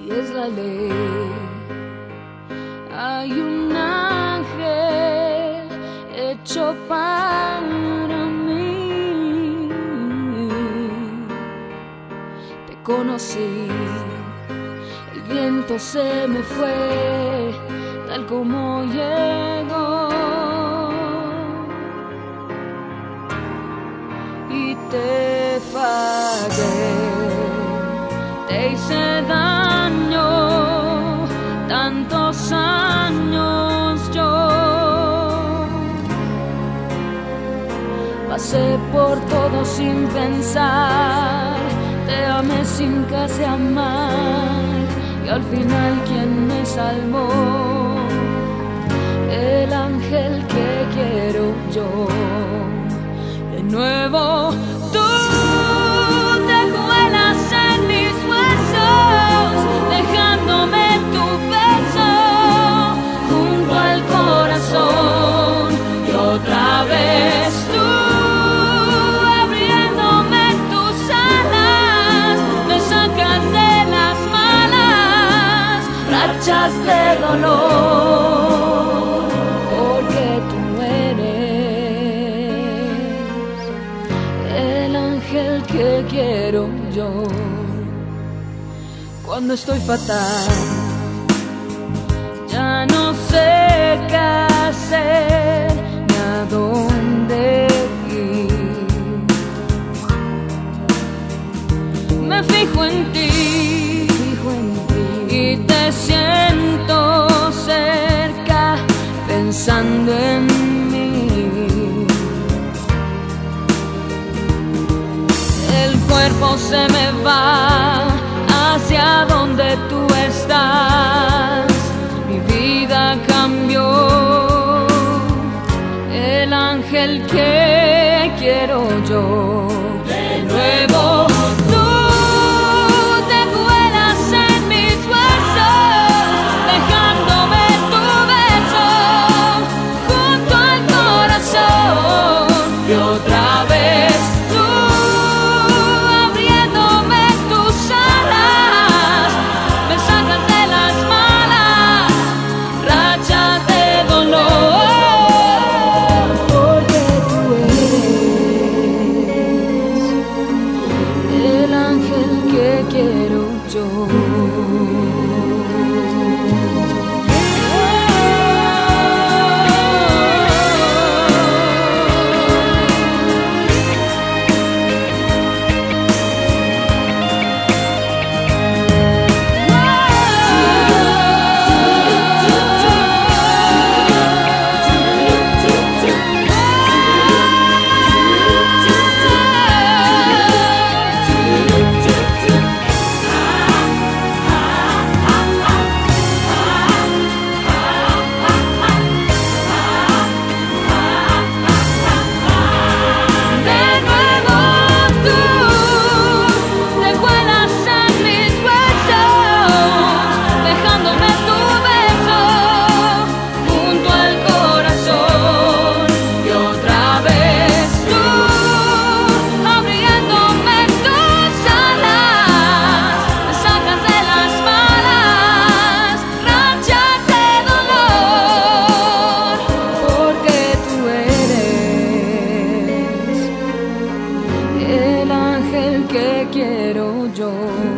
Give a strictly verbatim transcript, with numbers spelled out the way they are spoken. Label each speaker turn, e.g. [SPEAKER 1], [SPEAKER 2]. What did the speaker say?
[SPEAKER 1] y es la ley. Hay un ángel hecho para mí. Te conocí, el viento se me fue tal como llegó, y te fallé, te hice daño tantos años yo. Pasé por todo sin pensar, te amé sin casi amar, y al final ¿quién me salvó? El ángel que quiero yo. De nuevo tú te cuelas en mis huesos, dejándome tu beso junto al corazón, y otra vez tú abriéndome tus alas, me sacas de las malas rachas de dolor, porque tú eres el ángel que quiero yo. Cuando estoy fatal, ya no sé qué hacer ni a dónde ir. Me fijo en ti, fijo en ti, y te siento cerca, pensando en mí. El cuerpo se me va hacia donde tú estás, mi vida cambió. El ángel que quiero yo. De nuevo tú te cuelas en mis huesos, dejándome tu beso junto al corazón, y otra vez tú abriéndome tus alas, me sacas de las malas rachas de dolor, porque tú eres el ángel que quiero yo. Que quiero yo.